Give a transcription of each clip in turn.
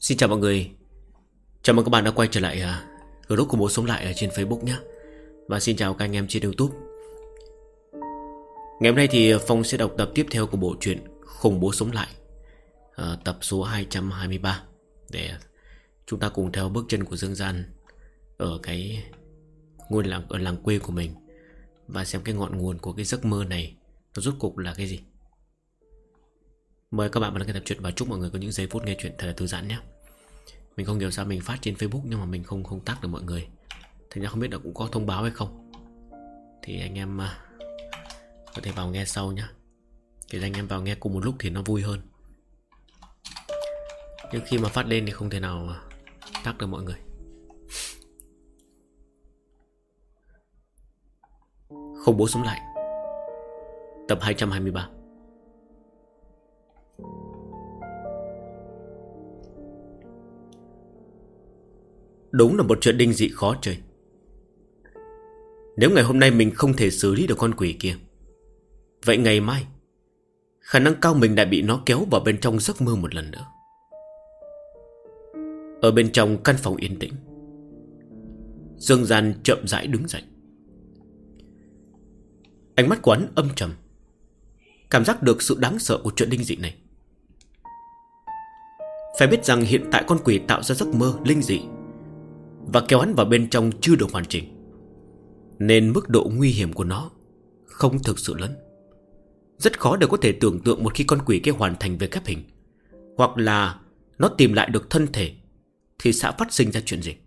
Xin chào mọi người. Chào mừng các bạn đã quay trở lại group của Bố Sống Lại ở trên Facebook nhé. Và xin chào các anh em trên YouTube. Ngày hôm nay thì Phong sẽ đọc tập tiếp theo của bộ truyện Khủng Bố Sống Lại, tập số 223, để chúng ta cùng theo bước chân của Dương Gian ở cái ngôi làng, ở làng quê của mình, và xem cái ngọn nguồn của cái giấc mơ này nó rốt cuộc là cái gì. Mời các bạn vào nghe tập truyện và chúc mọi người có những giây phút nghe chuyện thật là thư giãn nhé. Mình không hiểu sao mình phát trên Facebook nhưng mà mình không tác được mọi người. Thành ra không biết là cũng có thông báo hay không. Thì anh em có thể vào nghe sau nhé. Thì anh em vào nghe cùng một lúc thì nó vui hơn. Nhưng khi mà phát lên thì không thể nào tác được mọi người. Khủng Bố Sống Lại, tập 223. Đúng là một chuyện đinh dị khó chơi. Nếu ngày hôm nay mình không thể xử lý được con quỷ kia, vậy ngày mai khả năng cao mình đã bị nó kéo vào bên trong giấc mơ một lần nữa. Ở bên trong căn phòng yên tĩnh, Dương Gian chậm rãi đứng dậy. Ánh mắt của hắn âm trầm, cảm giác được sự đáng sợ của chuyện đinh dị này. Phải biết rằng hiện tại con quỷ tạo ra giấc mơ linh dị và kéo hắn vào bên trong chưa được hoàn chỉnh, nên mức độ nguy hiểm của nó không thực sự lớn. Rất khó để có thể tưởng tượng một khi con quỷ kia hoàn thành việc ghép hình, hoặc là nó tìm lại được thân thể, thì sẽ phát sinh ra chuyện gì.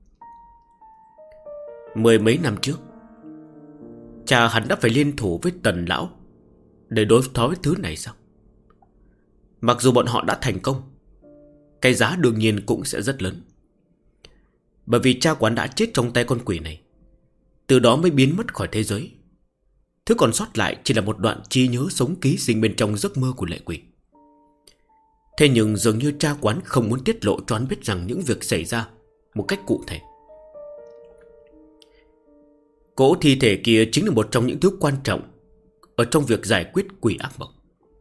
Mười mấy năm trước, cha hắn đã phải liên thủ với Tần Lão để đối phó với thứ này sao? Mặc dù bọn họ đã thành công, cái giá đương nhiên cũng sẽ rất lớn. Bởi vì cha quán đã chết trong tay con quỷ này, từ đó mới biến mất khỏi thế giới. Thứ còn sót lại chỉ là một đoạn trí nhớ sống ký sinh bên trong giấc mơ của lệ quỷ. Thế nhưng dường như cha quán không muốn tiết lộ cho hắn biết rằng những việc xảy ra một cách cụ thể. Cỗ thi thể kia chính là một trong những thứ quan trọng ở trong việc giải quyết quỷ ác mộng.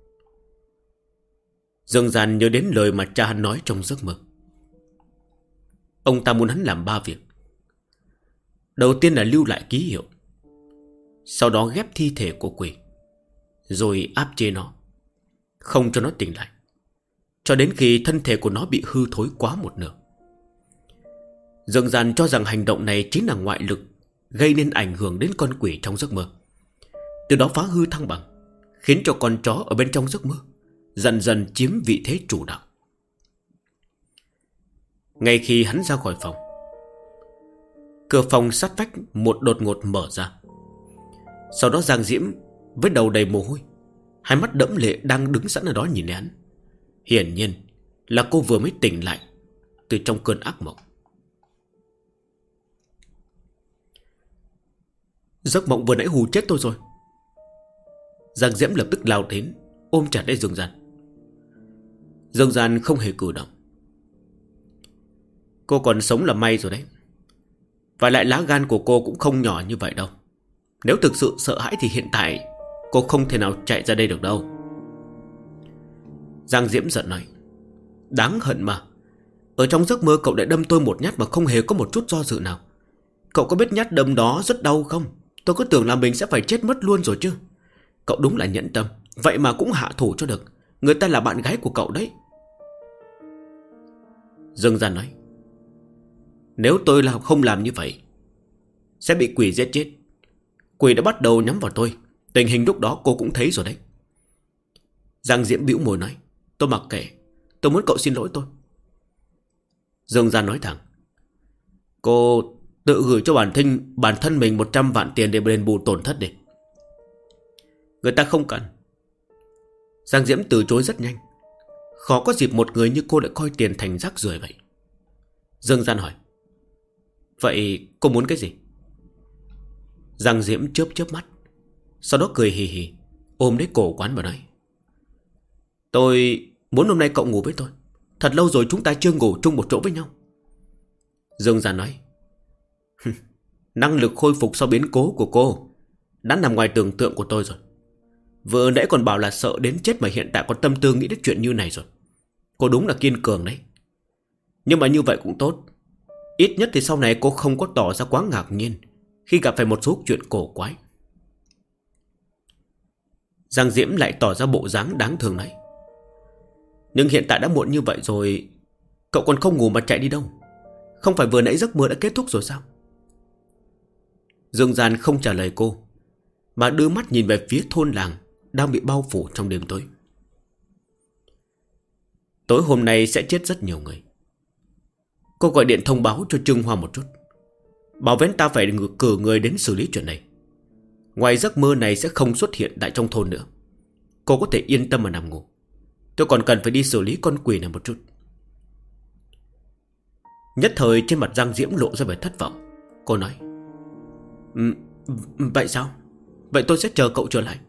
Dương Gian nhớ đến lời mà cha hắn nói trong giấc mơ. Ông ta muốn hắn làm 3 việc. Đầu tiên là lưu lại ký hiệu, sau đó ghép thi thể của quỷ, rồi áp chế nó, không cho nó tỉnh lại, cho đến khi thân thể của nó bị hư thối quá một nửa. Dương Gian cho rằng hành động này chính là ngoại lực gây nên ảnh hưởng đến con quỷ trong giấc mơ, từ đó phá hư thăng bằng, khiến cho con chó ở bên trong giấc mơ dần dần chiếm vị thế chủ đạo. Ngay khi hắn ra khỏi phòng, cửa phòng sát vách một đột ngột mở ra. Sau đó Giang Diễm với đầu đầy mồ hôi, hai mắt đẫm lệ đang đứng sẵn ở đó nhìn hắn. Hiển nhiên là cô vừa mới tỉnh lại từ trong cơn ác mộng. Giấc mộng vừa nãy hù chết tôi rồi. Giang Diễm lập tức lao đến ôm chặt lấy Dương Gian. Dương Gian không hề cử động. Cô còn sống là may rồi đấy. Và lại lá gan của cô cũng không nhỏ như vậy đâu. Nếu thực sự sợ hãi thì hiện tại cô không thể nào chạy ra đây được đâu. Giang Diễm giận nói. Đáng hận mà. Ở trong giấc mơ cậu đã đâm tôi một nhát mà không hề có một chút do dự nào. Cậu có biết nhát đâm đó rất đau không? Tôi cứ tưởng là mình sẽ phải chết mất luôn rồi chứ. Cậu đúng là nhẫn tâm. Vậy mà cũng hạ thủ cho được. Người ta là bạn gái của cậu đấy. Dương Gian nói. Nếu tôi không làm như vậy, sẽ bị quỷ giết chết. Quỷ đã bắt đầu nhắm vào tôi. Tình hình lúc đó cô cũng thấy rồi đấy. Giang Diễm bĩu môi nói. Tôi mặc kệ. Tôi muốn cậu xin lỗi tôi. Dương Gian nói thẳng. Cô tự gửi cho bản thân mình 100 vạn tiền để đền bù tổn thất đi. Người ta không cần. Giang Diễm từ chối rất nhanh. Khó có dịp một người như cô lại coi tiền thành rác rưởi vậy. Dương Gian hỏi. Vậy cô muốn cái gì? Giang Diễm chớp chớp mắt, sau đó cười hì hì, ôm lấy cổ quán và nói. Tôi muốn hôm nay cậu ngủ với tôi. Thật lâu rồi chúng ta chưa ngủ chung một chỗ với nhau. Dương Gian nói. Năng lực khôi phục sau biến cố của cô đã nằm ngoài tưởng tượng của tôi rồi. Vừa nãy còn bảo là sợ đến chết mà hiện tại còn tâm tư nghĩ đến chuyện như này rồi. Cô đúng là kiên cường đấy. Nhưng mà như vậy cũng tốt. Ít nhất thì sau này cô không có tỏ ra quá ngạc nhiên khi gặp phải một số chuyện cổ quái. Giang Diễm lại tỏ ra bộ dáng đáng thương này. Nhưng hiện tại đã muộn như vậy rồi, cậu còn không ngủ mà chạy đi đâu? Không phải vừa nãy giấc mơ đã kết thúc rồi sao? Dương Gian không trả lời cô, mà đưa mắt nhìn về phía thôn làng đang bị bao phủ trong đêm tối. Tối hôm nay sẽ chết rất nhiều người. Cô gọi điện thông báo cho Trương Hoa một chút, bảo với ta phải cử người đến xử lý chuyện này. Ngoài giấc mơ này sẽ không xuất hiện tại trong thôn nữa. Cô có thể yên tâm mà nằm ngủ. Tôi còn cần phải đi xử lý con quỷ này một chút. Nhất thời trên mặt Giang Diễm lộ ra vẻ thất vọng. Cô nói, vậy sao? Vậy tôi sẽ chờ cậu trở lại.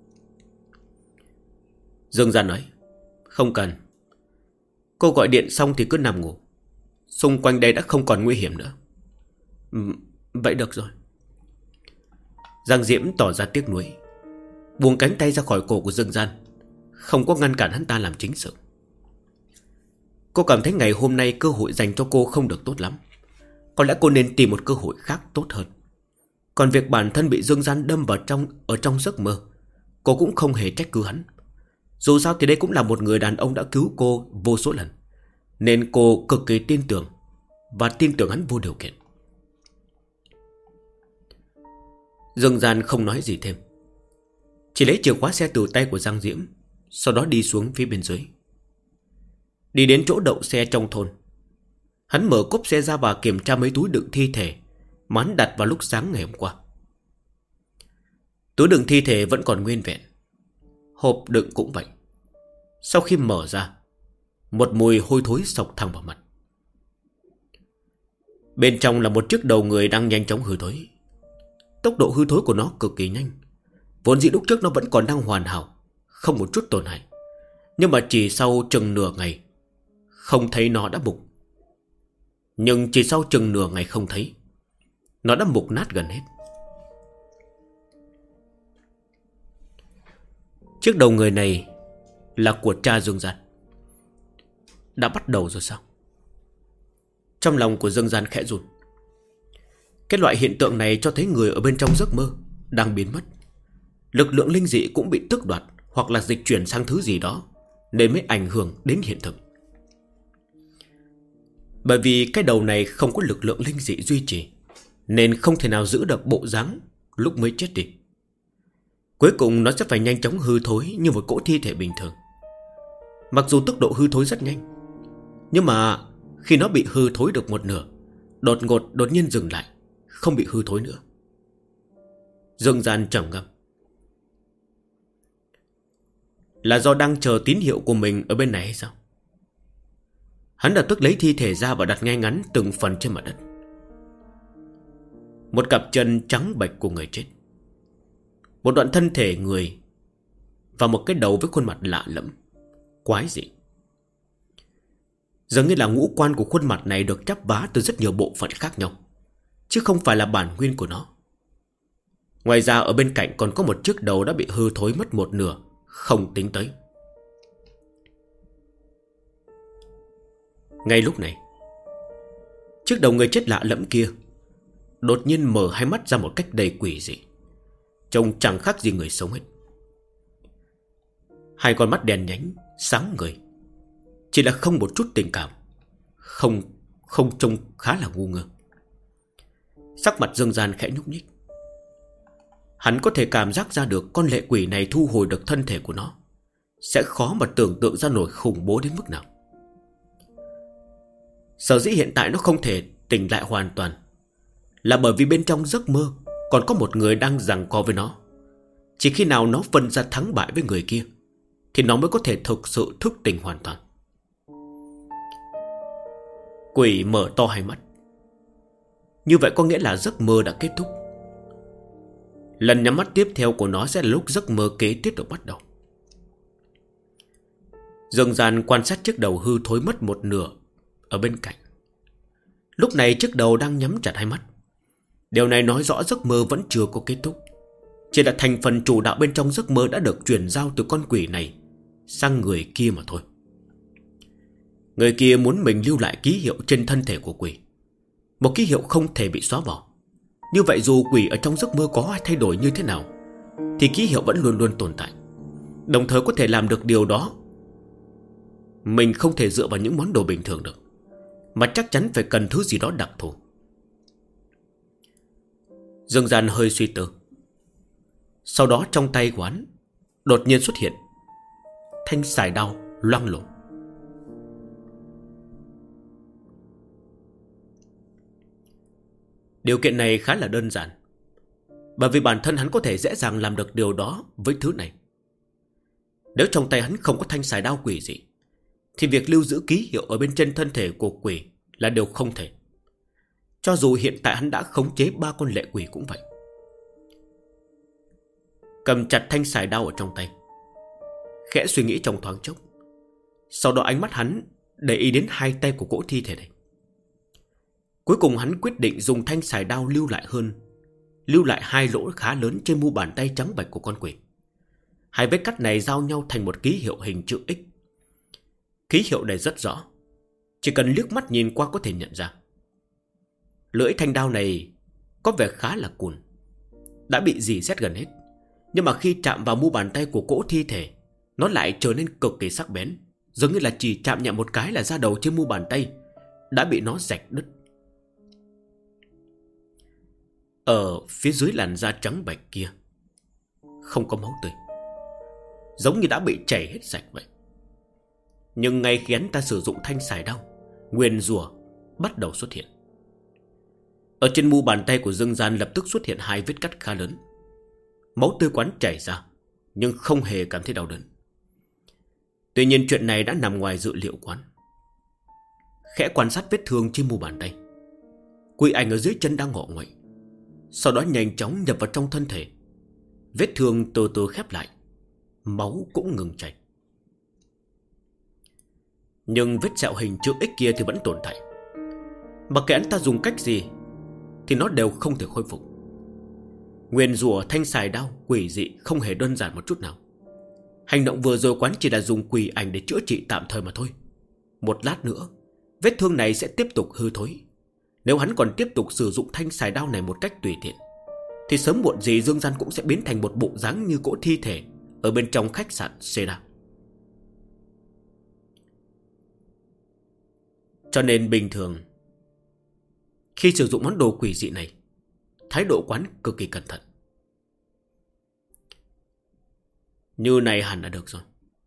Dương Gian nói, không cần. Cô gọi điện xong thì cứ nằm ngủ. Xung quanh đây đã không còn nguy hiểm nữa. Vậy được rồi. Giang Diễm tỏ ra tiếc nuối, buông cánh tay ra khỏi cổ của Dương Gian, không có ngăn cản hắn ta làm chính sự. Cô cảm thấy ngày hôm nay cơ hội dành cho cô không được tốt lắm. Có lẽ cô nên tìm một cơ hội khác tốt hơn. Còn việc bản thân bị Dương Gian đâm vào ở trong giấc mơ, cô cũng không hề trách cứ hắn. Dù sao thì đây cũng là một người đàn ông đã cứu cô vô số lần, nên cô cực kỳ tin tưởng, và tin tưởng hắn vô điều kiện. Dương Gian không nói gì thêm, chỉ lấy chìa khóa xe từ tay của Giang Diễm, sau đó đi xuống phía bên dưới. Đi đến chỗ đậu xe trong thôn, hắn mở cốp xe ra và kiểm tra mấy túi đựng thi thể mà hắn đặt vào lúc sáng ngày hôm qua. Túi đựng thi thể vẫn còn nguyên vẹn, hộp đựng cũng vậy. Sau khi mở ra, một mùi hôi thối xộc thẳng vào mặt. Bên trong là một chiếc đầu người đang nhanh chóng hư thối. Tốc độ hư thối của nó cực kỳ nhanh. Vốn dĩ lúc trước nó vẫn còn đang hoàn hảo, không một chút tổn hại. Nhưng mà chỉ sau chừng nửa ngày không thấy nó đã mục. Nhưng chỉ sau chừng nửa ngày không thấy, nó đã mục nát gần hết. Chiếc đầu người này là của cha Dương Gian. Đã bắt đầu rồi sao? Trong lòng của Dương Gian khẽ run. Cái loại hiện tượng này cho thấy người ở bên trong giấc mơ đang biến mất. Lực lượng linh dị cũng bị tước đoạt hoặc là dịch chuyển sang thứ gì đó, nên mới ảnh hưởng đến hiện thực. Bởi vì cái đầu này không có lực lượng linh dị duy trì, nên không thể nào giữ được bộ dáng lúc mới chết đi. Cuối cùng nó sẽ phải nhanh chóng hư thối như một cỗ thi thể bình thường. Mặc dù tốc độ hư thối rất nhanh, nhưng mà khi nó bị hư thối được một nửa, đột nhiên dừng lại, không bị hư thối nữa. Dương Gian trầm ngâm. Là do đang chờ tín hiệu của mình ở bên này hay sao? Hắn lập tức lấy thi thể ra và đặt ngay ngắn từng phần trên mặt đất. Một cặp chân trắng bệch của người chết, một đoạn thân thể người, và một cái đầu với khuôn mặt lạ lẫm, quái dị. Dường như là ngũ quan của khuôn mặt này được chắp vá từ rất nhiều bộ phận khác nhau, chứ không phải là bản nguyên của nó. Ngoài ra ở bên cạnh còn có một chiếc đầu đã bị hư thối mất một nửa, không tính tới. Ngay lúc này, chiếc đầu người chết lạ lẫm kia đột nhiên mở hai mắt ra một cách đầy quỷ dị, trông chẳng khác gì người sống hết. Hai con mắt đèn nhánh, sáng ngời, chỉ là không một chút tình cảm, không trông khá là ngu ngơ. Sắc mặt Dương Gian khẽ nhúc nhích. Hắn có thể cảm giác ra được con lệ quỷ này thu hồi được thân thể của nó sẽ khó mà tưởng tượng ra nổi khủng bố đến mức nào. Sở dĩ hiện tại nó không thể tỉnh lại hoàn toàn là bởi vì bên trong giấc mơ còn có một người đang giằng co với nó. Chỉ khi nào nó phân ra thắng bại với người kia thì nó mới có thể thực sự thức tỉnh hoàn toàn. Quỷ mở to hai mắt. Như vậy có nghĩa là giấc mơ đã kết thúc. Lần nhắm mắt tiếp theo của nó sẽ là lúc giấc mơ kế tiếp được bắt đầu. Dương Gian quan sát chiếc đầu hư thối mất một nửa ở bên cạnh. Lúc này chiếc đầu đang nhắm chặt hai mắt. Điều này nói rõ giấc mơ vẫn chưa có kết thúc, chỉ là thành phần chủ đạo bên trong giấc mơ đã được chuyển giao từ con quỷ này sang người kia mà thôi. Người kia muốn mình lưu lại ký hiệu trên thân thể của quỷ, một ký hiệu không thể bị xóa bỏ. Như vậy dù quỷ ở trong giấc mơ có thay đổi như thế nào thì ký hiệu vẫn luôn luôn tồn tại. Đồng thời có thể làm được điều đó, mình không thể dựa vào những món đồ bình thường được, mà chắc chắn phải cần thứ gì đó đặc thù. Dương Gian hơi suy tư. Sau đó trong tay của hắn đột nhiên xuất hiện thanh sải đao loang lổ. Điều kiện này khá là đơn giản, bởi vì bản thân hắn có thể dễ dàng làm được điều đó với thứ này. Nếu trong tay hắn không có thanh sải đao quỷ dị thì việc lưu giữ ký hiệu ở bên trên thân thể của quỷ là điều không thể. Cho dù hiện tại hắn đã khống chế 3 con lệ quỷ cũng vậy. Cầm chặt thanh sải đao ở trong tay, khẽ suy nghĩ trong thoáng chốc. Sau đó ánh mắt hắn để ý đến 2 tay của cỗ thi thể này. Cuối cùng hắn quyết định dùng thanh sải đao lưu lại 2 lỗ khá lớn trên mu bàn tay trắng bệch của con quỷ. 2 vết cắt này giao nhau thành một ký hiệu hình chữ X. Ký hiệu này rất rõ, chỉ cần liếc mắt nhìn qua có thể nhận ra. Lưỡi thanh đao này có vẻ khá là cùn, đã bị rỉ sét gần hết, nhưng mà khi chạm vào mu bàn tay của cỗ thi thể, nó lại trở nên cực kỳ sắc bén, giống như là chỉ chạm nhẹ một cái là da đầu trên mu bàn tay đã bị nó rạch đứt. Ở phía dưới làn da trắng bệch kia không có máu tươi, giống như đã bị chảy hết sạch vậy. Nhưng ngay khi hắn ta sử dụng thanh sải đao, nguyền rủa bắt đầu xuất hiện. Ở trên mu bàn tay của Dương Gian lập tức xuất hiện 2 vết cắt khá lớn. Máu tươi quán chảy ra, nhưng không hề cảm thấy đau đớn. Tuy nhiên chuyện này đã nằm ngoài dự liệu quán. Khẽ quan sát vết thương trên mu bàn tay, quỷ ảnh ở dưới chân đang ngọ nguậy, sau đó nhanh chóng nhập vào trong thân thể. Vết thương từ từ khép lại, máu cũng ngừng chảy. Nhưng vết sẹo hình chữ X kia thì vẫn tồn tại. Mặc kệ anh ta dùng cách gì thì nó đều không thể khôi phục. Nguyền rủa thanh sải đao quỷ dị không hề đơn giản một chút nào. Hành động vừa rồi quán chỉ là dùng quỷ ảnh để chữa trị tạm thời mà thôi. Một lát nữa vết thương này sẽ tiếp tục hư thối. Nếu hắn còn tiếp tục sử dụng thanh sải đao này một cách tùy tiện thì sớm muộn gì Dương Gian cũng sẽ biến thành một bộ dáng như cỗ thi thể ở bên trong khách sạn Seda. Cho nên bình thường khi sử dụng món đồ quỷ dị này, thái độ quán cực kỳ cẩn thận. Như này hẳn là được rồi.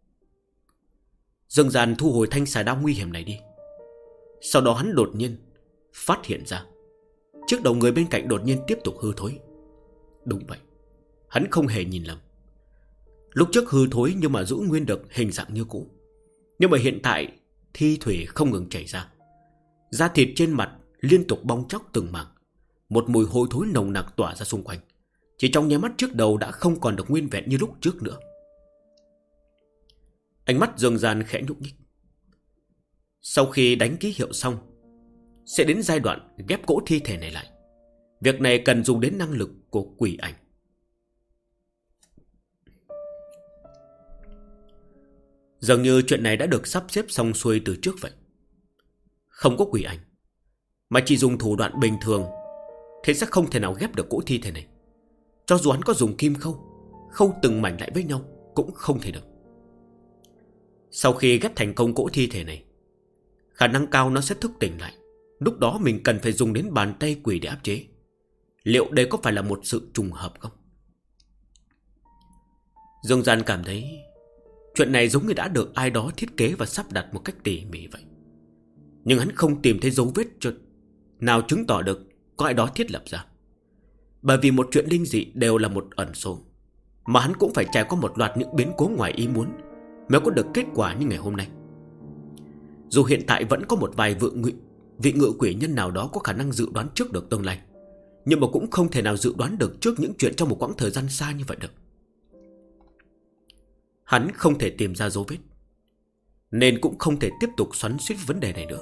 Dương Gian thu hồi thanh sải đao nguy hiểm này đi. Sau đó hắn đột nhiên phát hiện ra chiếc đầu người bên cạnh đột nhiên tiếp tục hư thối. Đúng vậy, hắn không hề nhìn lầm. Lúc trước hư thối nhưng mà giữ nguyên được hình dạng như cũ. Nhưng mà hiện tại thi thủy không ngừng chảy ra. Da thịt trên mặt liên tục bong tróc từng mảng. Một mùi hôi thối nồng nặc tỏa ra xung quanh. Chỉ trong nháy mắt trước đầu đã không còn được nguyên vẹn như lúc trước nữa. Ánh mắt Dương Gian khẽ nhúc nhích. Sau khi đánh ký hiệu xong, sẽ đến giai đoạn ghép cỗ thi thể này lại. Việc này cần dùng đến năng lực của quỷ ảnh. Dường như chuyện này đã được sắp xếp xong xuôi từ trước vậy. Không có quỷ ảnh, mà chỉ dùng thủ đoạn bình thường thì sẽ không thể nào ghép được cỗ thi thể này. Cho dù hắn có dùng kim khâu từng mảnh lại với nhau cũng không thể được. Sau khi ghép thành công cỗ thi thể này, khả năng cao nó sẽ thức tỉnh lại. Lúc đó mình cần phải dùng đến bàn tay quỷ để áp chế. Liệu đây có phải là một sự trùng hợp không? Dương Gian cảm thấy chuyện này giống như đã được ai đó thiết kế và sắp đặt một cách tỉ mỉ vậy. Nhưng hắn không tìm thấy dấu vết nào chứng tỏ được có ai đó thiết lập ra. Bởi vì một chuyện linh dị đều là một ẩn số, mà hắn cũng phải trải qua một loạt những biến cố ngoài ý muốn mới có được kết quả như ngày hôm nay. Dù hiện tại vẫn có một vài vị ngự quỷ nhân nào đó có khả năng dự đoán trước được tương lai, nhưng mà cũng không thể nào dự đoán được trước những chuyện trong một quãng thời gian xa như vậy được. Hắn không thể tìm ra dấu vết, nên cũng không thể tiếp tục xoắn xuýt vấn đề này nữa.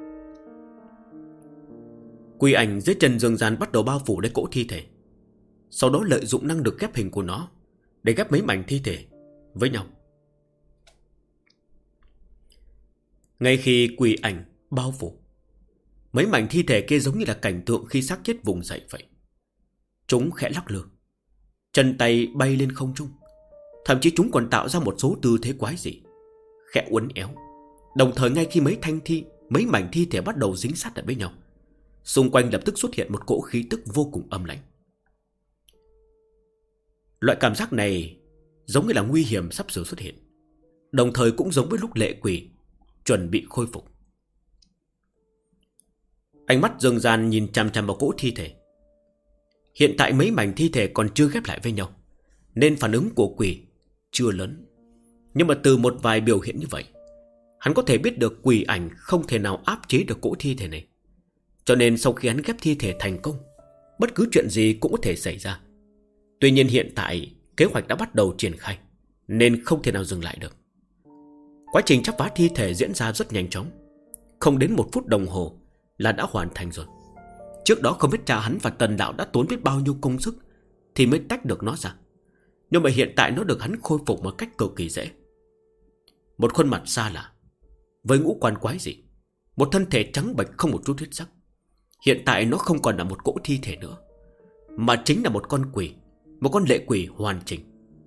Quỷ ảnh dưới chân Dương Gian bắt đầu bao phủ lấy cỗ thi thể, sau đó lợi dụng năng lực ghép hình của nó để ghép mấy mảnh thi thể với nhau. Ngay khi quỷ ảnh bao phủ, mấy mảnh thi thể kia giống như là cảnh tượng khi xác chết vùng dậy vậy. Chúng khẽ lắc lư, chân tay bay lên không trung. Thậm chí chúng còn tạo ra một số tư thế quái dị, khẽ uốn éo. Đồng thời ngay khi mấy mảnh thi thể bắt đầu dính sát lại với nhau, xung quanh lập tức xuất hiện một cỗ khí tức vô cùng âm lãnh. Loại cảm giác này giống như là nguy hiểm sắp sửa xuất hiện, đồng thời cũng giống với lúc lệ quỷ chuẩn bị khôi phục. Ánh mắt Dương Gian nhìn chằm chằm vào cỗ thi thể. Hiện tại mấy mảnh thi thể còn chưa ghép lại với nhau, nên phản ứng của quỷ chưa lớn. Nhưng mà từ một vài biểu hiện như vậy, hắn có thể biết được quỷ ảnh không thể nào áp chế được cỗ thi thể này. Cho nên sau khi hắn ghép thi thể thành công, bất cứ chuyện gì cũng có thể xảy ra. Tuy nhiên hiện tại kế hoạch đã bắt đầu triển khai, nên không thể nào dừng lại được. Quá trình chắp vá thi thể diễn ra rất nhanh chóng. Không đến 1 phút đồng hồ là đã hoàn thành rồi. Trước đó không biết cha hắn và Tần Đạo đã tốn biết bao nhiêu công sức thì mới tách được nó ra. Nhưng mà hiện tại nó được hắn khôi phục một cách cực kỳ dễ. Một khuôn mặt xa lạ, với ngũ quan quái dị, một thân thể trắng bệch không một chút huyết sắc. Hiện tại nó không còn là một cỗ thi thể nữa, mà chính là một con quỷ, một con lệ quỷ hoàn chỉnh.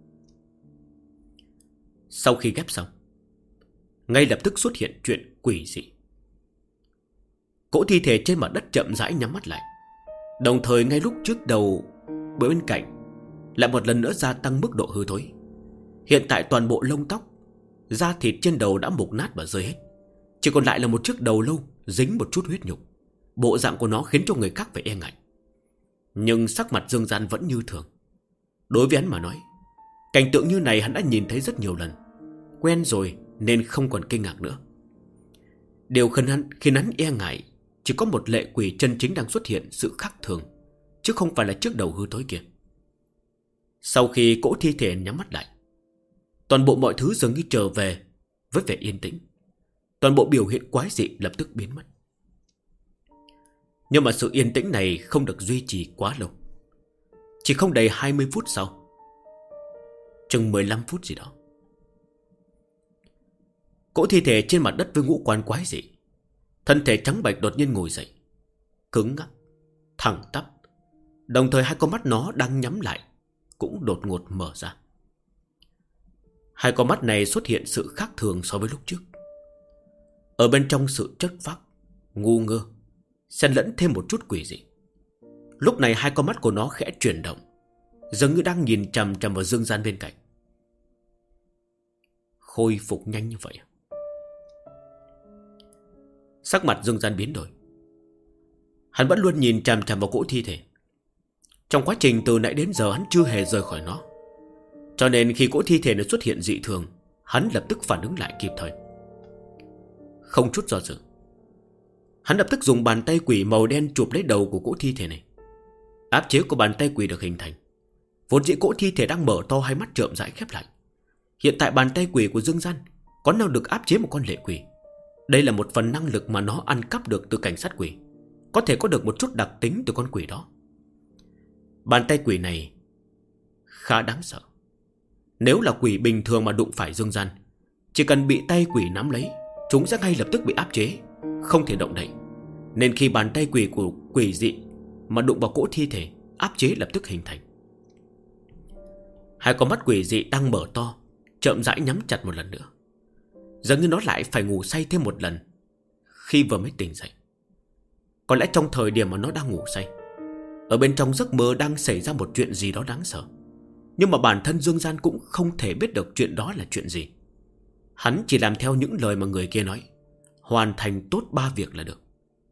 Sau khi ghép xong, ngay lập tức xuất hiện chuyện quỷ dị. Cỗ thi thể trên mặt đất chậm rãi nhắm mắt lại. Đồng thời ngay lúc trước đầu bên cạnh lại một lần nữa gia tăng mức độ hư thối. Hiện tại toàn bộ lông tóc, da thịt trên đầu đã mục nát và rơi hết. Chỉ còn lại là một chiếc đầu lâu dính một chút huyết nhục. Bộ dạng của nó khiến cho người khác phải e ngại. Nhưng sắc mặt Dương Gian vẫn như thường. Đối với hắn mà nói, cảnh tượng như này hắn đã nhìn thấy rất nhiều lần, quen rồi nên không còn kinh ngạc nữa. Điều khiến hắn e ngại chỉ có một lệ quỷ chân chính đang xuất hiện sự khác thường, chứ không phải là chiếc đầu hư thối kia. Sau khi cỗ thi thể nhắm mắt lại, toàn bộ mọi thứ dường như trở về với vẻ yên tĩnh. Toàn bộ biểu hiện quái dị lập tức biến mất. Nhưng mà sự yên tĩnh này không được duy trì quá lâu. Chỉ không đầy 20 phút sau, chừng 15 phút gì đó, cỗ thi thể trên mặt đất với ngũ quan quái dị, thân thể trắng bệch đột nhiên ngồi dậy, cứng ngắc, thẳng tắp. Đồng thời hai con mắt nó đang nhắm lại cũng đột ngột mở ra. Hai con mắt này xuất hiện sự khác thường so với lúc trước. Ở bên trong sự chất phác, ngu ngơ, xen lẫn thêm một chút quỷ dị. Lúc này hai con mắt của nó khẽ chuyển động, dường như đang nhìn chằm chằm vào Dương Gian bên cạnh. Khôi phục nhanh như vậy à? Sắc mặt Dương Gian biến đổi. Hắn vẫn luôn nhìn chằm chằm vào cỗ thi thể. Trong quá trình từ nãy đến giờ hắn chưa hề rời khỏi nó. Cho nên khi cỗ thi thể nó xuất hiện dị thường, hắn lập tức phản ứng lại kịp thời. Không chút do dự, hắn lập tức dùng bàn tay quỷ màu đen chụp lấy đầu của cỗ thi thể này. Áp chế của bàn tay quỷ được hình thành. Vốn dĩ cỗ thi thể đang mở to hai mắt trợm rãi khép lại. Hiện tại bàn tay quỷ của Dương Gian có năng lực áp chế một con lệ quỷ. Đây là một phần năng lực mà nó ăn cắp được từ cảnh sát quỷ, có thể có được một chút đặc tính từ con quỷ đó. Bàn tay quỷ này khá đáng sợ. Nếu là quỷ bình thường mà đụng phải Dương Gian, chỉ cần bị tay quỷ nắm lấy, chúng sẽ ngay lập tức bị áp chế, không thể động đậy. Nên khi bàn tay quỷ của quỷ dị mà đụng vào cỗ thi thể, áp chế lập tức hình thành. Hai con mắt quỷ dị đang mở to, chậm rãi nhắm chặt một lần nữa. Dường như nó lại phải ngủ say thêm một lần khi vừa mới tỉnh dậy. Có lẽ trong thời điểm mà nó đang ngủ say, ở bên trong giấc mơ đang xảy ra một chuyện gì đó đáng sợ. Nhưng mà bản thân Dương Gian cũng không thể biết được chuyện đó là chuyện gì. Hắn chỉ làm theo những lời mà người kia nói, hoàn thành tốt 3 việc là được.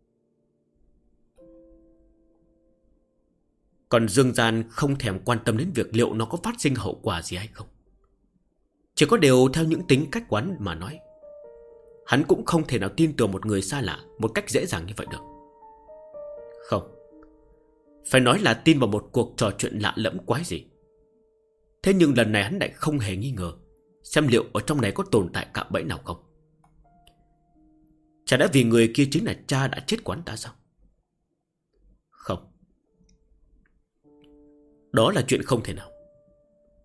Còn Dương Gian không thèm quan tâm đến việc liệu nó có phát sinh hậu quả gì hay không. Chỉ có điều theo những tính cách quán mà nói, hắn cũng không thể nào tin tưởng một người xa lạ một cách dễ dàng như vậy được. Không, phải nói là tin vào một cuộc trò chuyện lạ lẫm quái dị. Thế nhưng lần này hắn lại không hề nghi ngờ xem liệu ở trong này có tồn tại cạm bẫy nào không. Chả đã vì người kia chính là cha đã chết quán ta sao? Không, đó là chuyện không thể nào.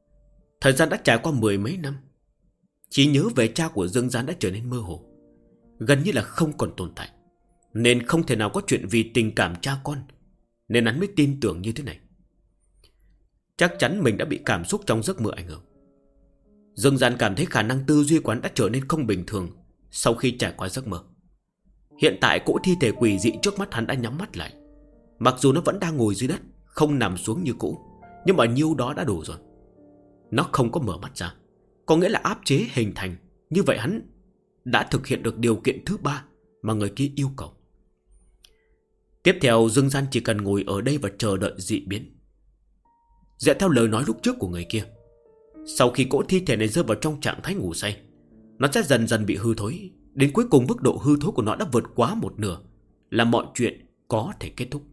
Thời gian đã trải qua 10 mấy năm, trí nhớ về cha của Dương Gian đã trở nên mơ hồ. gần như là không còn tồn tại, nên không thể nào có chuyện vì tình cảm cha con, nên hắn mới tin tưởng như thế này. Chắc chắn mình đã bị cảm xúc trong giấc mơ ảnh hưởng. Dương Gian cảm thấy khả năng tư duy của hắn đã trở nên không bình thường sau khi trải qua giấc mơ. Hiện tại cỗ thi thể quỷ dị trước mắt hắn đã nhắm mắt lại. Mặc dù nó vẫn đang ngồi dưới đất, không nằm xuống như cũ, nhưng mà nhiêu đó đã đủ rồi. Nó không có mở mắt ra, có nghĩa là áp chế hình thành. Như vậy hắn đã thực hiện được điều kiện thứ 3 mà người kia yêu cầu. Tiếp theo Dương Gian chỉ cần ngồi ở đây và chờ đợi dị biến. Dựa theo lời nói lúc trước của người kia, sau khi cỗ thi thể này rơi vào trong trạng thái ngủ say, nó sẽ dần dần bị hư thối. Đến cuối cùng mức độ hư thối của nó đã vượt quá một nửa, là mọi chuyện có thể kết thúc.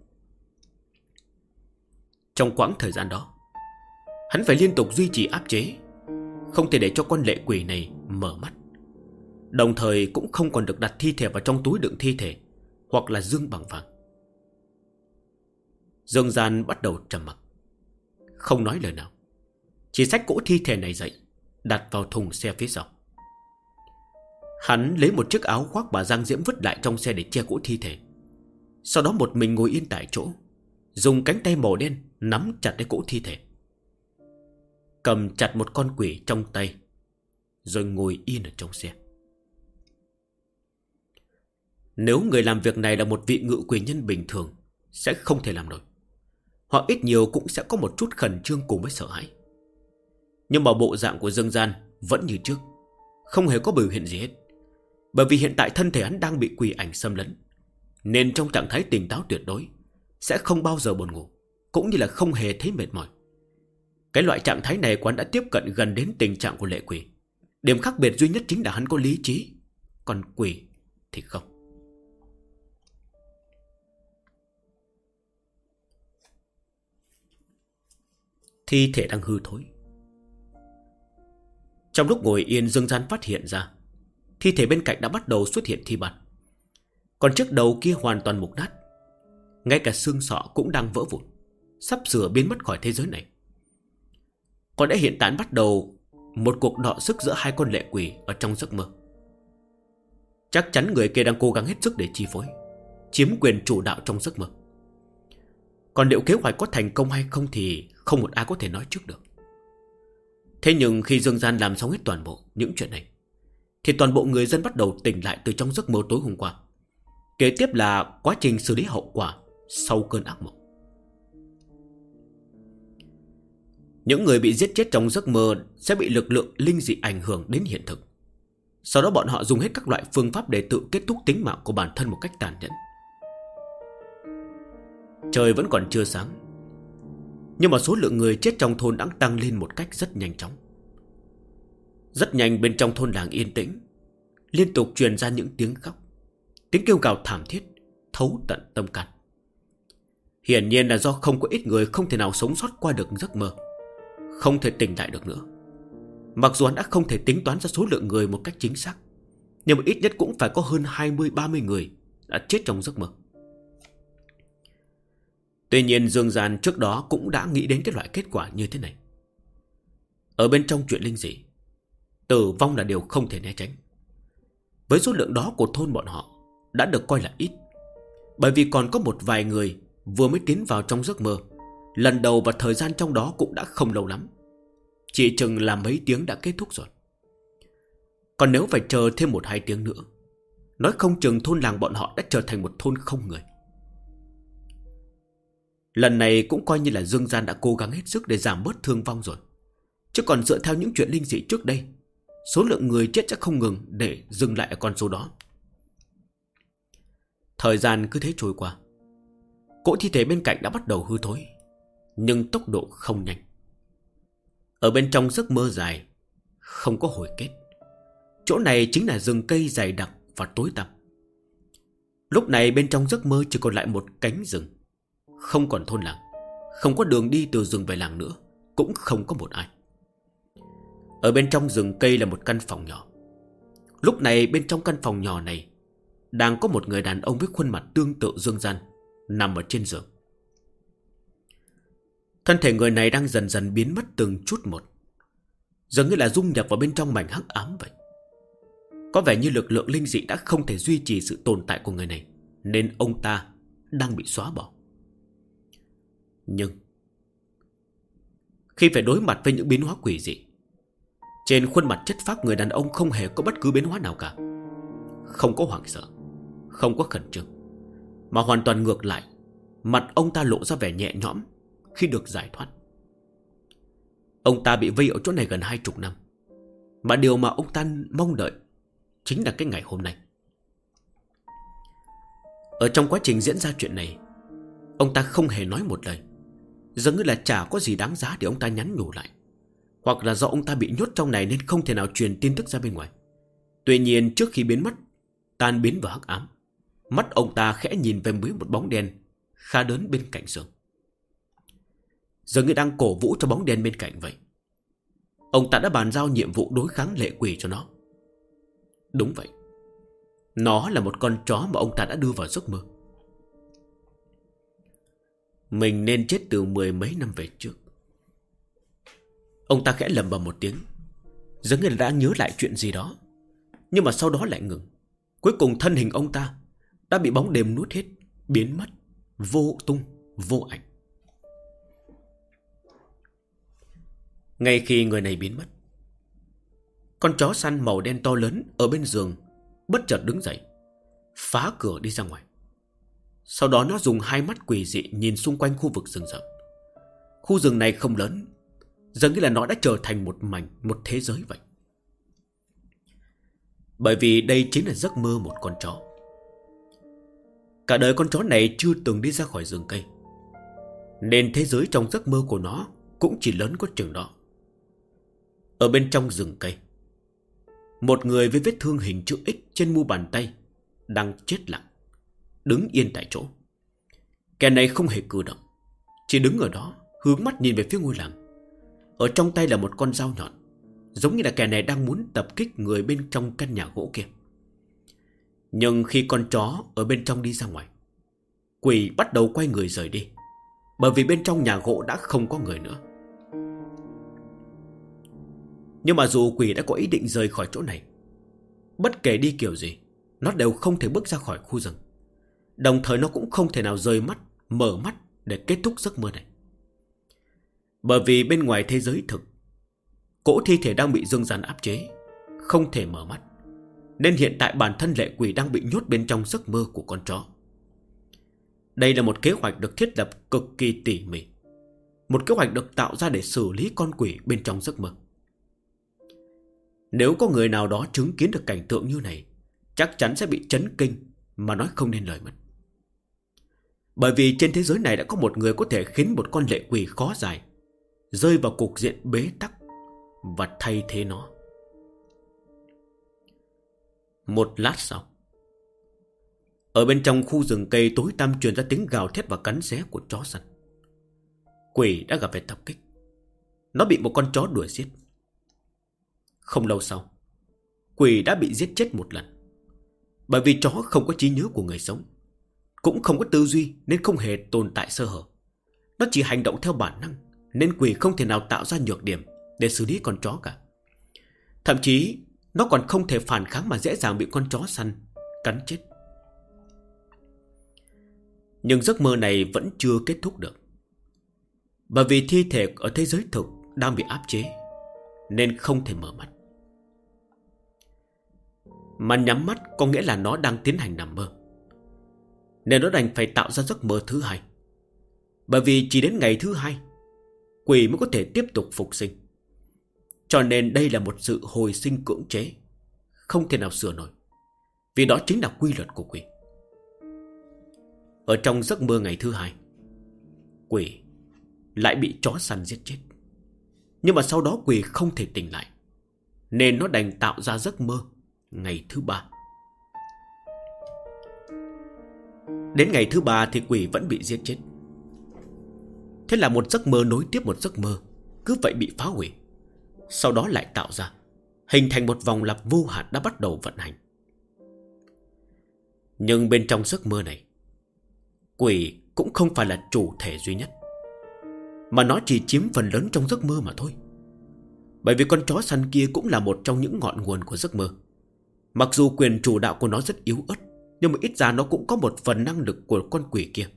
Trong quãng thời gian đó, hắn phải liên tục duy trì áp chế, không thể để cho con lệ quỷ này mở mắt. Đồng thời cũng không còn được đặt thi thể vào trong túi đựng thi thể hoặc là dương bằng vàng. Dương Gian bắt đầu trầm mặc, không nói lời nào, chỉ xách cỗ thi thể này dậy, đặt vào thùng xe phía sau. Hắn lấy một chiếc áo khoác bà Giang Diễm vứt lại trong xe để che cỗ thi thể. Sau đó một mình ngồi yên tại chỗ, dùng cánh tay màu đen nắm chặt lấy cỗ thi thể, cầm chặt một con quỷ trong tay, rồi ngồi yên ở trong xe. Nếu người làm việc này là một vị ngự quỷ nhân bình thường, sẽ không thể làm nổi. Hoặc ít nhiều cũng sẽ có một chút khẩn trương cùng với sợ hãi. Nhưng mà bộ dạng của Dương Gian vẫn như trước, không hề có biểu hiện gì hết. Bởi vì hiện tại thân thể hắn đang bị quỷ ảnh xâm lấn, nên trong trạng thái tỉnh táo tuyệt đối, sẽ không bao giờ buồn ngủ, cũng như là không hề thấy mệt mỏi. Cái loại trạng thái này của hắn đã tiếp cận gần đến tình trạng của lệ quỷ. Điểm khác biệt duy nhất chính là hắn có lý trí, còn quỷ thì không. Thi thể đang hư thối. Trong lúc ngồi yên, Dương Gian phát hiện ra thi thể bên cạnh đã bắt đầu xuất hiện thi ban. Còn chiếc đầu kia hoàn toàn mục nát, ngay cả xương sọ cũng đang vỡ vụn, sắp sửa biến mất khỏi thế giới này. Có lẽ hiện tại bắt đầu một cuộc đọ sức giữa hai con lệ quỷ ở trong giấc mơ. Chắc chắn người kia đang cố gắng hết sức để chi phối, chiếm quyền chủ đạo trong giấc mơ. Còn liệu kế hoạch có thành công hay không thì không một ai có thể nói trước được. Thế nhưng khi Dương Gian làm xong hết toàn bộ những chuyện này, thì toàn bộ người dân bắt đầu tỉnh lại từ trong giấc mơ tối hôm qua. Kế tiếp là quá trình xử lý hậu quả sau cơn ác mộng. Những người bị giết chết trong giấc mơ sẽ bị lực lượng linh dị ảnh hưởng đến hiện thực. Sau đó bọn họ dùng hết các loại phương pháp để tự kết thúc tính mạng của bản thân một cách tàn nhẫn. Trời vẫn còn chưa sáng, nhưng mà số lượng người chết trong thôn đã tăng lên một cách rất nhanh chóng. Rất nhanh bên trong thôn làng yên tĩnh, liên tục truyền ra những tiếng khóc, tiếng kêu gào thảm thiết, thấu tận tâm can. Hiển nhiên là do không có ít người không thể nào sống sót qua được giấc mơ, không thể tỉnh lại được nữa. Mặc dù hắn đã không thể tính toán ra số lượng người một cách chính xác, nhưng mà ít nhất cũng phải có hơn 20-30 người đã chết trong giấc mơ. Tuy nhiên Dương Gian trước đó cũng đã nghĩ đến cái loại kết quả như thế này. Ở bên trong chuyện linh dị, tử vong là điều không thể né tránh. Với số lượng đó của thôn bọn họ đã được coi là ít, bởi vì còn có một vài người vừa mới tiến vào trong giấc mơ lần đầu, và thời gian trong đó cũng đã không lâu lắm, chỉ chừng là mấy tiếng đã kết thúc rồi. Còn nếu phải chờ thêm 1-2 tiếng nữa, nói không chừng thôn làng bọn họ đã trở thành một thôn không người. Lần này cũng coi như là Dương Gian đã cố gắng hết sức để giảm bớt thương vong rồi. Chứ còn dựa theo những chuyện linh dị trước đây, số lượng người chết sẽ không ngừng để dừng lại ở con số đó. Thời gian cứ thế trôi qua, cỗ thi thể bên cạnh đã bắt đầu hư thối, nhưng tốc độ không nhanh. Ở bên trong giấc mơ dài, không có hồi kết. Chỗ này chính là rừng cây dày đặc và tối tăm. Lúc này bên trong giấc mơ chỉ còn lại một cánh rừng, không còn thôn làng, không có đường đi từ rừng về làng nữa, cũng không có một ai. Ở bên trong rừng cây là một căn phòng nhỏ. Lúc này bên trong căn phòng nhỏ này đang có một người đàn ông với khuôn mặt tương tự Dương Gian nằm ở trên giường. Thân thể người này đang dần dần biến mất từng chút một, dường như là dung nhập vào bên trong mảnh hắc ám vậy. Có vẻ như lực lượng linh dị đã không thể duy trì sự tồn tại của người này, nên ông ta đang bị xóa bỏ. Nhưng khi phải đối mặt với những biến hóa quỷ dị, trên khuôn mặt chất phác người đàn ông không hề có bất cứ biến hóa nào cả. Không có hoảng sợ, không có khẩn trương, mà hoàn toàn ngược lại, mặt ông ta lộ ra vẻ nhẹ nhõm khi được giải thoát. Ông ta bị vây ở chỗ này gần 20 năm, mà điều mà ông ta mong đợi chính là cái ngày hôm nay. Ở trong quá trình diễn ra chuyện này, ông ta không hề nói một lời, dường như là chả có gì đáng giá để ông ta nhắn nhủ lại, hoặc là do ông ta bị nhốt trong này nên không thể nào truyền tin tức ra bên ngoài. Tuy nhiên trước khi biến mất, tan biến vào hắc ám, mắt ông ta khẽ nhìn về phía một bóng đen khá lớn bên cạnh giường, dường như đang cổ vũ cho bóng đen bên cạnh vậy. Ông ta đã bàn giao nhiệm vụ đối kháng lệ quỷ cho nó. Đúng vậy, nó là một con chó mà ông ta đã đưa vào giấc mơ. Mình nên chết từ 10 mấy năm về trước. Ông ta khẽ lẩm bẩm một tiếng, dường như là đã nhớ lại chuyện gì đó, nhưng mà sau đó lại ngừng. Cuối cùng thân hình ông ta đã bị bóng đêm nuốt hết, biến mất, vô tung, vô ảnh. Ngay khi người này biến mất, con chó săn màu đen to lớn ở bên giường bất chợt đứng dậy, phá cửa đi ra ngoài. Sau đó nó dùng hai mắt quỷ dị nhìn xung quanh khu vực rừng rậm. Khu rừng này không lớn, dường như là nó đã trở thành một mảnh, một thế giới vậy. Bởi vì đây chính là giấc mơ một con chó. Cả đời con chó này chưa từng đi ra khỏi rừng cây, nên thế giới trong giấc mơ của nó cũng chỉ lớn có chừng đó. Ở bên trong rừng cây, một người với vết thương hình chữ X trên mu bàn tay đang chết lặng, đứng yên tại chỗ. Kẻ này không hề cử động, chỉ đứng ở đó, hướng mắt nhìn về phía ngôi làng. Ở trong tay là một con dao nhọn, giống như là kẻ này đang muốn tập kích người bên trong căn nhà gỗ kia. Nhưng khi con chó ở bên trong đi ra ngoài, quỷ bắt đầu quay người rời đi, bởi vì bên trong nhà gỗ đã không có người nữa. Nhưng mà dù quỷ đã có ý định rời khỏi chỗ này, bất kể đi kiểu gì, nó đều không thể bước ra khỏi khu rừng. Đồng thời nó cũng không thể nào rời mắt, mở mắt để kết thúc giấc mơ này. Bởi vì bên ngoài thế giới thực, cỗ thi thể đang bị dương gian áp chế, không thể mở mắt, nên hiện tại bản thân lệ quỷ đang bị nhốt bên trong giấc mơ của con chó. Đây là một kế hoạch được thiết lập cực kỳ tỉ mỉ, một kế hoạch được tạo ra để xử lý con quỷ bên trong giấc mơ. Nếu có người nào đó chứng kiến được cảnh tượng như này, chắc chắn sẽ bị chấn kinh mà nói không nên lời mất. Bởi vì trên thế giới này đã có một người có thể khiến một con lệ quỷ khó giải rơi vào cục diện bế tắc và thay thế nó. Một lát sau, ở bên trong khu rừng cây tối tăm truyền ra tiếng gào thét và cắn xé của chó săn. Quỷ đã gặp phải tập kích. Nó bị một con chó đuổi giết. Không lâu sau, quỷ đã bị giết chết một lần. Bởi vì chó không có trí nhớ của người sống, cũng không có tư duy nên không hề tồn tại sơ hở. Nó chỉ hành động theo bản năng, nên quỷ không thể nào tạo ra nhược điểm để xử lý con chó cả. Thậm chí nó còn không thể phản kháng mà dễ dàng bị con chó săn cắn chết. Nhưng giấc mơ này vẫn chưa kết thúc được. Bởi vì thi thể ở thế giới thực đang bị áp chế, nên không thể mở mắt. Mà nhắm mắt có nghĩa là nó đang tiến hành nằm mơ, nên nó đành phải tạo ra giấc mơ thứ hai. Bởi vì chỉ đến ngày thứ hai, quỷ mới có thể tiếp tục phục sinh. Cho nên đây là một sự hồi sinh cưỡng chế, không thể nào sửa nổi, vì đó chính là quy luật của quỷ. Ở trong giấc mơ ngày thứ hai, quỷ lại bị chó săn giết chết. Nhưng mà sau đó quỷ không thể tỉnh lại, nên nó đành tạo ra giấc mơ ngày thứ ba. Đến ngày thứ ba thì quỷ vẫn bị giết chết. Thế là một giấc mơ nối tiếp một giấc mơ cứ vậy bị phá hủy. Sau đó lại tạo ra, hình thành một vòng lặp vô hạn đã bắt đầu vận hành. Nhưng bên trong giấc mơ này, quỷ cũng không phải là chủ thể duy nhất, mà nó chỉ chiếm phần lớn trong giấc mơ mà thôi. Bởi vì con chó săn kia cũng là một trong những ngọn nguồn của giấc mơ, Mặc dù quyền chủ đạo của nó rất yếu ớt, nhưng mà ít ra nó cũng có một phần năng lực của con quỷ kia.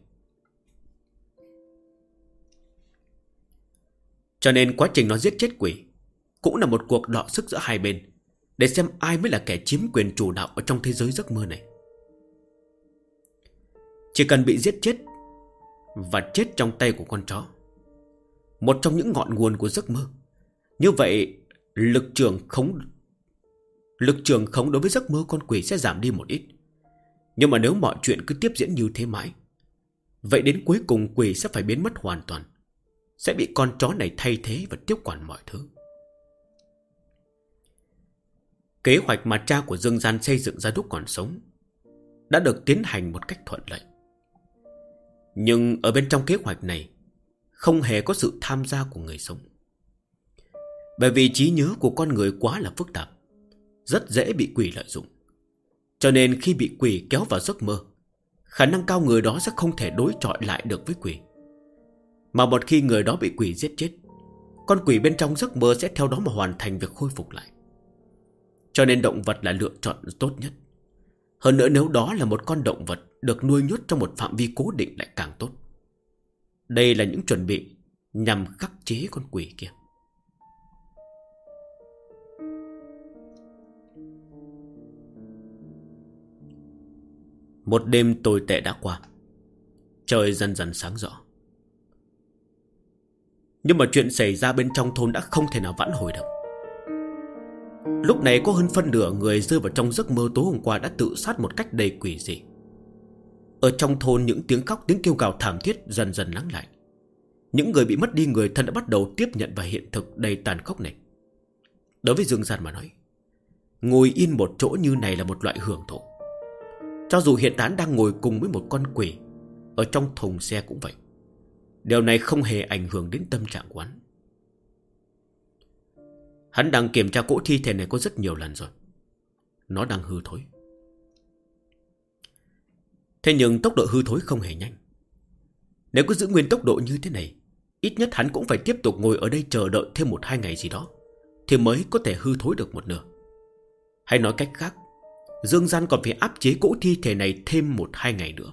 Cho nên quá trình nó giết chết quỷ cũng là một cuộc đọ sức giữa hai bên, để xem ai mới là kẻ chiếm quyền chủ đạo ở trong thế giới giấc mơ này. Chỉ cần bị giết chết và chết trong tay của con chó, một trong những ngọn nguồn của giấc mơ, như vậy lực trường khống đối với giấc mơ con quỷ sẽ giảm đi một ít. Nhưng mà nếu mọi chuyện cứ tiếp diễn như thế mãi, vậy đến cuối cùng quỷ sẽ phải biến mất hoàn toàn, sẽ bị con chó này thay thế và tiếp quản mọi thứ. Kế hoạch mà cha của Dương Gian xây dựng ra lúc còn sống đã được tiến hành một cách thuận lợi. Nhưng ở bên trong kế hoạch này không hề có sự tham gia của người sống. Bởi vì trí nhớ của con người quá là phức tạp, rất dễ bị quỷ lợi dụng. Cho nên khi bị quỷ kéo vào giấc mơ, khả năng cao người đó sẽ không thể đối chọi lại được với quỷ. Mà một khi người đó bị quỷ giết chết, con quỷ bên trong giấc mơ sẽ theo đó mà hoàn thành việc khôi phục lại. Cho nên động vật là lựa chọn tốt nhất. Hơn nữa nếu đó là một con động vật được nuôi nhốt trong một phạm vi cố định lại càng tốt. Đây là những chuẩn bị nhằm khắc chế con quỷ kia. Một đêm tồi tệ đã qua, trời dần dần sáng rõ. Nhưng mà chuyện xảy ra bên trong thôn đã không thể nào vãn hồi được. Lúc này có hơn phân nửa người rơi vào trong giấc mơ tối hôm qua đã tự sát một cách đầy quỷ dị. Ở trong thôn những tiếng khóc, tiếng kêu gào thảm thiết dần dần lắng lại. Những người bị mất đi người thân đã bắt đầu tiếp nhận vào hiện thực đầy tàn khốc này. Đối với Dương Gian mà nói, ngồi yên một chỗ như này là một loại hưởng thụ. Cho dù hiện tại đang ngồi cùng với một con quỷ ở trong thùng xe cũng vậy. Điều này không hề ảnh hưởng đến tâm trạng của hắn. Hắn đang kiểm tra cỗ thi thể này có rất nhiều lần rồi. Nó đang hư thối. Thế nhưng tốc độ hư thối không hề nhanh. Nếu cứ giữ nguyên tốc độ như thế này, ít nhất hắn cũng phải tiếp tục ngồi ở đây chờ đợi thêm 1-2 ngày gì đó, thì mới có thể hư thối được một nửa. Hay nói cách khác, Dương Gian còn phải áp chế cỗ thi thể này thêm 1-2 ngày nữa.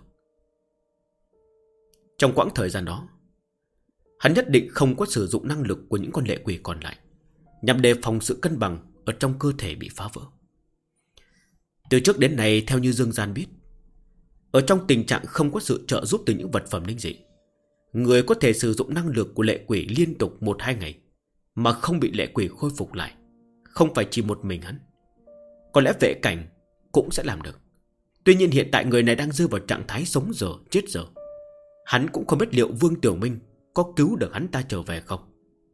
Trong quãng thời gian đó, hắn nhất định không có sử dụng năng lực của những con lệ quỷ còn lại, nhằm đề phòng sự cân bằng ở trong cơ thể bị phá vỡ. Từ trước đến nay, theo như Dương Gian biết, ở trong tình trạng không có sự trợ giúp từ những vật phẩm linh dị, người có thể sử dụng năng lực của lệ quỷ liên tục 1-2 ngày mà không bị lệ quỷ khôi phục lại, không phải chỉ một mình hắn. Có lẽ vệ cảnh cũng sẽ làm được. Tuy nhiên hiện tại người này đang rơi vào trạng thái sống giờ chết giờ. Hắn cũng không biết liệu Vương Tiểu Minh có cứu được hắn ta trở về không.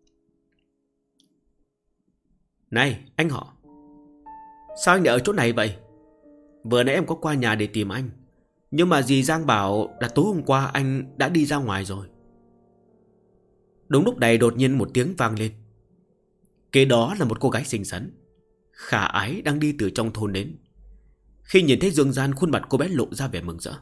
Này anh họ, sao anh lại ở chỗ này vậy? Vừa nãy em có qua nhà để tìm anh, nhưng mà dì Giang bảo là tối hôm qua anh đã đi ra ngoài rồi. Đúng lúc này đột nhiên một tiếng vang lên. Kế đó là một cô gái xinh xắn, khả ái đang đi từ trong thôn đến. Khi nhìn thấy Dương Gian, khuôn mặt cô bé lộ ra vẻ mừng rỡ.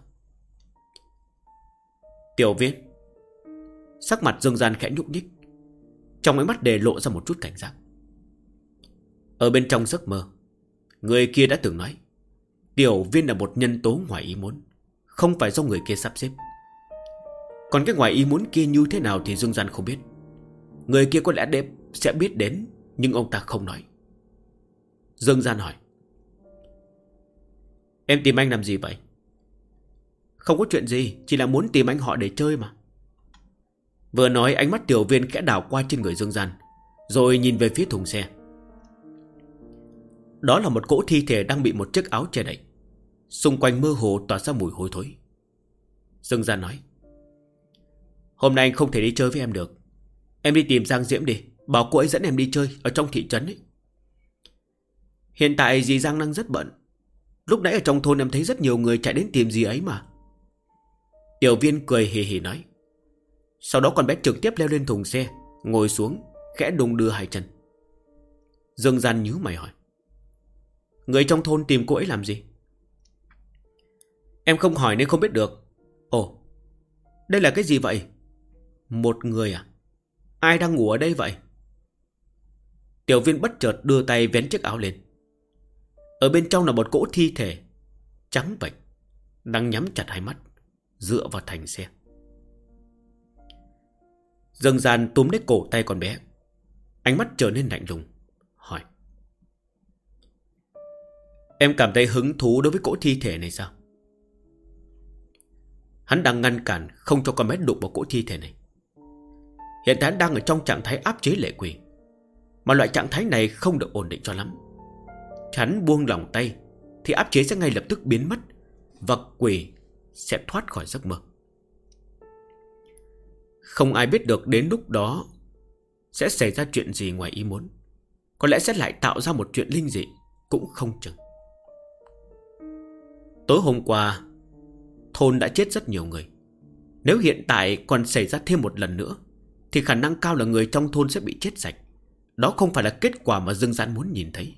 Tiểu Viên. Sắc mặt Dương Gian khẽ nhúc nhích, trong ánh mắt để lộ ra một chút cảnh giác. Ở bên trong giấc mơ, người kia đã từng nói Tiểu Viên là một nhân tố ngoài ý muốn, không phải do người kia sắp xếp. Còn cái ngoài ý muốn kia như thế nào thì Dương Gian không biết. Người kia có lẽ sẽ biết đến, nhưng ông ta không nói. Dương Gian hỏi: Em tìm anh làm gì vậy? Không có chuyện gì, chỉ là muốn tìm anh họ để chơi mà. Vừa nói, ánh mắt Tiểu Viên khẽ đảo qua trên người Dương Gian, rồi nhìn về phía thùng xe. Đó là một cỗ thi thể đang bị một chiếc áo che đậy, xung quanh mơ hồ tỏa ra mùi hôi thối. Dương Gian nói: Hôm nay anh không thể đi chơi với em được. Em đi tìm Giang Diễm đi, bảo cô ấy dẫn em đi chơi ở trong thị trấn ấy. Hiện tại dì Giang đang rất bận. Lúc nãy ở trong thôn em thấy rất nhiều người chạy đến tìm dì ấy mà. Tiểu Viên cười hì hì nói. Sau đó con bé trực tiếp leo lên thùng xe, ngồi xuống, khẽ đung đưa hai chân. Dương Gian nhíu mày hỏi: Người trong thôn tìm cô ấy làm gì? Em không hỏi nên không biết được. Ồ, đây là cái gì vậy? Một người à? Ai đang ngủ ở đây vậy? Tiểu Viên bất chợt đưa tay vén chiếc áo lên. Ở bên trong là một cỗ thi thể trắng bệch, đang nhắm chặt hai mắt, dựa vào thành xe. Dương Gian túm lấy cổ tay con bé, ánh mắt trở nên lạnh lùng, hỏi: Em cảm thấy hứng thú đối với cỗ thi thể này sao? Hắn đang ngăn cản không cho con bé đụng vào cỗ thi thể này. Hiện tại hắn đang ở trong trạng thái áp chế lệ quỷ, mà loại trạng thái này không được ổn định cho lắm. Hắn buông lỏng tay thì áp chế sẽ ngay lập tức biến mất, và quỷ sẽ thoát khỏi giấc mơ. Không ai biết được đến lúc đó sẽ xảy ra chuyện gì ngoài ý muốn. Có lẽ sẽ lại tạo ra một chuyện linh dị cũng không chừng. Tối hôm qua thôn đã chết rất nhiều người. Nếu hiện tại còn xảy ra thêm một lần nữa thì khả năng cao là người trong thôn sẽ bị chết sạch. Đó không phải là kết quả mà Dương Gian muốn nhìn thấy.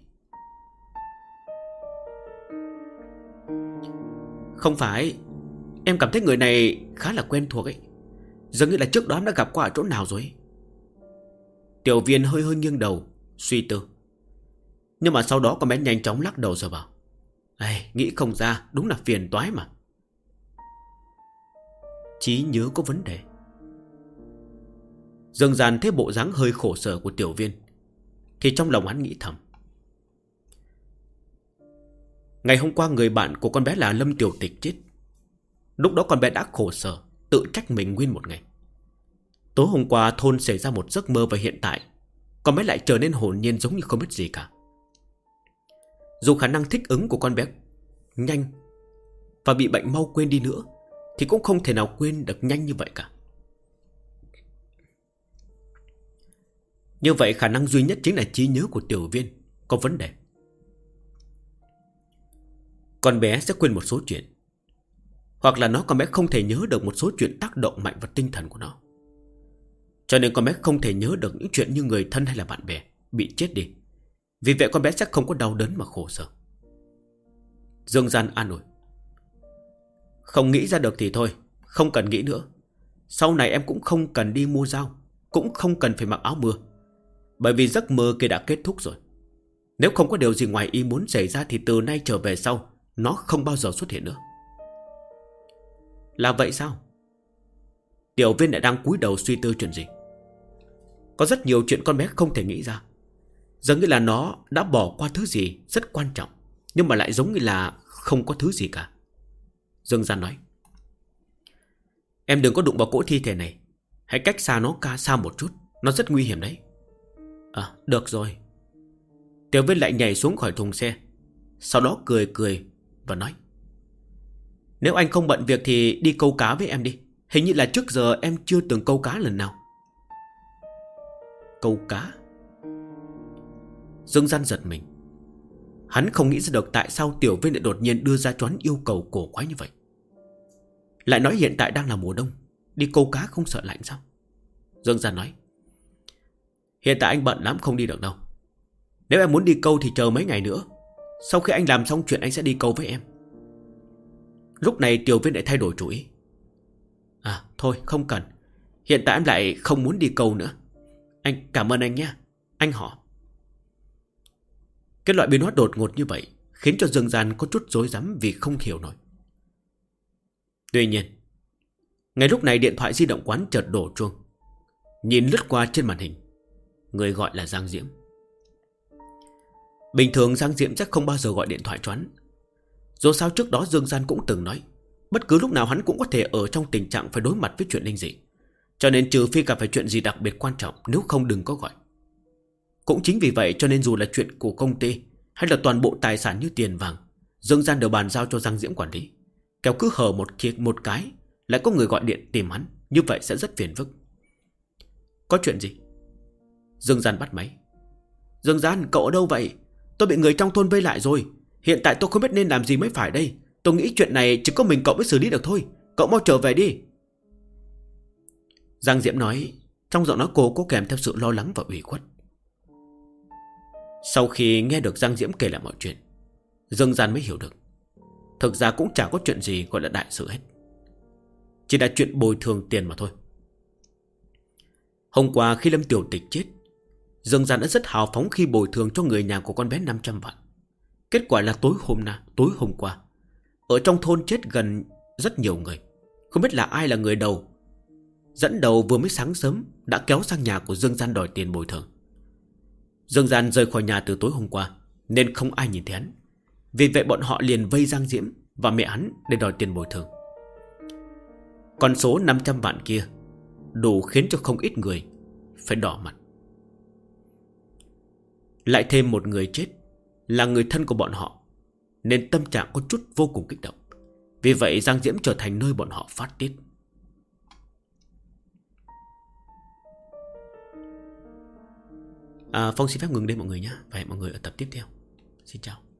Không phải, em cảm thấy người này khá là quen thuộc ấy. Dường như là trước đó em đã gặp qua ở chỗ nào rồi. Tiểu Viên hơi hơi nghiêng đầu, suy tư. Nhưng mà sau đó con bé nhanh chóng lắc đầu rồi bảo: nghĩ không ra, đúng là phiền toái mà. Trí nhớ có vấn đề. Dương Gian thấy bộ dáng hơi khổ sở của Tiểu Viên thì trong lòng hắn nghĩ thầm: ngày hôm qua người bạn của con bé là Lâm Tiểu Tịch chết. Lúc đó con bé đã khổ sở, tự trách mình nguyên một ngày. Tối hôm qua thôn xảy ra một giấc mơ, và hiện tại con bé lại trở nên hồn nhiên giống như không biết gì cả. Dù khả năng thích ứng của con bé nhanh và bị bệnh mau quên đi nữa thì cũng không thể nào quên được nhanh như vậy cả. Như vậy khả năng duy nhất chính là trí nhớ của Tiểu Viên có vấn đề. Con bé sẽ quên một số chuyện, hoặc là con bé không thể nhớ được một số chuyện tác động mạnh vào tinh thần của nó. Cho nên con bé không thể nhớ được những chuyện như người thân hay là bạn bè bị chết đi. Vì vậy con bé sẽ không có đau đớn mà khổ sở. Dương Gian an ủi: không nghĩ ra được thì thôi, không cần nghĩ nữa. Sau này em cũng không cần đi mua dao, cũng không cần phải mặc áo mưa, bởi vì giấc mơ kia đã kết thúc rồi. Nếu không có điều gì ngoài ý muốn xảy ra thì từ nay trở về sau nó không bao giờ xuất hiện nữa. Là vậy sao? Tiểu Viên lại đang cúi đầu suy tư chuyện gì. Có rất nhiều chuyện con bé không thể nghĩ ra. Giống như là nó đã bỏ qua thứ gì rất quan trọng, nhưng mà lại giống như là không có thứ gì cả. Dương Gian nói: em đừng có đụng vào cỗ thi thể này, hãy cách xa nó xa một chút, nó rất nguy hiểm đấy. Được rồi. Tiểu Viên lại nhảy xuống khỏi thùng xe, sau đó cười cười và nói: nếu anh không bận việc thì đi câu cá với em đi. Hình như là trước giờ em chưa từng câu cá lần nào. Câu cá? Dương Gian giật mình. Hắn không nghĩ ra được tại sao Tiểu Viên lại đột nhiên đưa ra choán yêu cầu cổ quái như vậy. Lại nói hiện tại đang là mùa đông, đi câu cá không sợ lạnh sao? Dương Gian nói: hiện tại anh bận lắm không đi được đâu. Nếu em muốn đi câu thì chờ mấy ngày nữa. Sau khi anh làm xong chuyện anh sẽ đi câu với em. Lúc này Tiểu Viên lại thay đổi chủ ý: thôi không cần. Hiện tại em lại không muốn đi câu nữa. Anh cảm ơn anh nhé, anh họ. Cái loại biến hóa đột ngột như vậy khiến cho Dương Gian có chút rối rắm vì không hiểu nổi. Tuy nhiên, ngay lúc này điện thoại di động quán chợt đổ chuông. Nhìn lướt qua trên màn hình, người gọi là Giang Diễm. Bình thường Giang Diễm chắc không bao giờ gọi điện thoại cho hắn. Dù sao trước đó Dương Gian cũng từng nói bất cứ lúc nào hắn cũng có thể ở trong tình trạng phải đối mặt với chuyện linh dị. Cho nên trừ phi gặp phải chuyện gì đặc biệt quan trọng, nếu không đừng có gọi. Cũng chính vì vậy cho nên dù là chuyện của công ty hay là toàn bộ tài sản như tiền vàng, Dương Gian đều bàn giao cho Giang Diễm quản lý. Kéo cứ hở một cái lại có người gọi điện tìm hắn, như vậy sẽ rất phiền phức. Có chuyện gì? Dương Gian bắt máy. Dương Gian, cậu ở đâu vậy? Tôi bị người trong thôn vây lại rồi. Hiện tại tôi không biết nên làm gì mới phải đây. Tôi nghĩ chuyện này chỉ có mình cậu mới xử lý được thôi. Cậu mau trở về đi. Giang Diễm nói, trong giọng nói cô có kèm theo sự lo lắng và ủy khuất. Sau khi nghe được Giang Diễm kể lại mọi chuyện, Dương Gian mới hiểu được thực ra cũng chả có chuyện gì gọi là đại sự hết. Chỉ là chuyện bồi thường tiền mà thôi. Hôm qua khi Lâm Tiểu Tịch chết, Dương Gian đã rất hào phóng khi bồi thường cho người nhà của con bé 500 vạn. Kết quả là tối hôm qua, ở trong thôn chết gần rất nhiều người. Không biết là ai là người đầu dẫn đầu, vừa mới sáng sớm đã kéo sang nhà của Dương Gian đòi tiền bồi thường. Dương Gian rời khỏi nhà từ tối hôm qua nên không ai nhìn thấy hắn. Vì vậy bọn họ liền vây Giang Diễm và mẹ hắn để đòi tiền bồi thường. Con số 500 vạn kia đủ khiến cho không ít người phải đỏ mặt. Lại thêm một người chết là người thân của bọn họ, nên tâm trạng có chút vô cùng kích động. Vì vậy Giang Diễm trở thành nơi bọn họ phát tiết. Phong xin phép ngừng đây mọi người nhé. Và hẹn mọi người ở tập tiếp theo. Xin chào.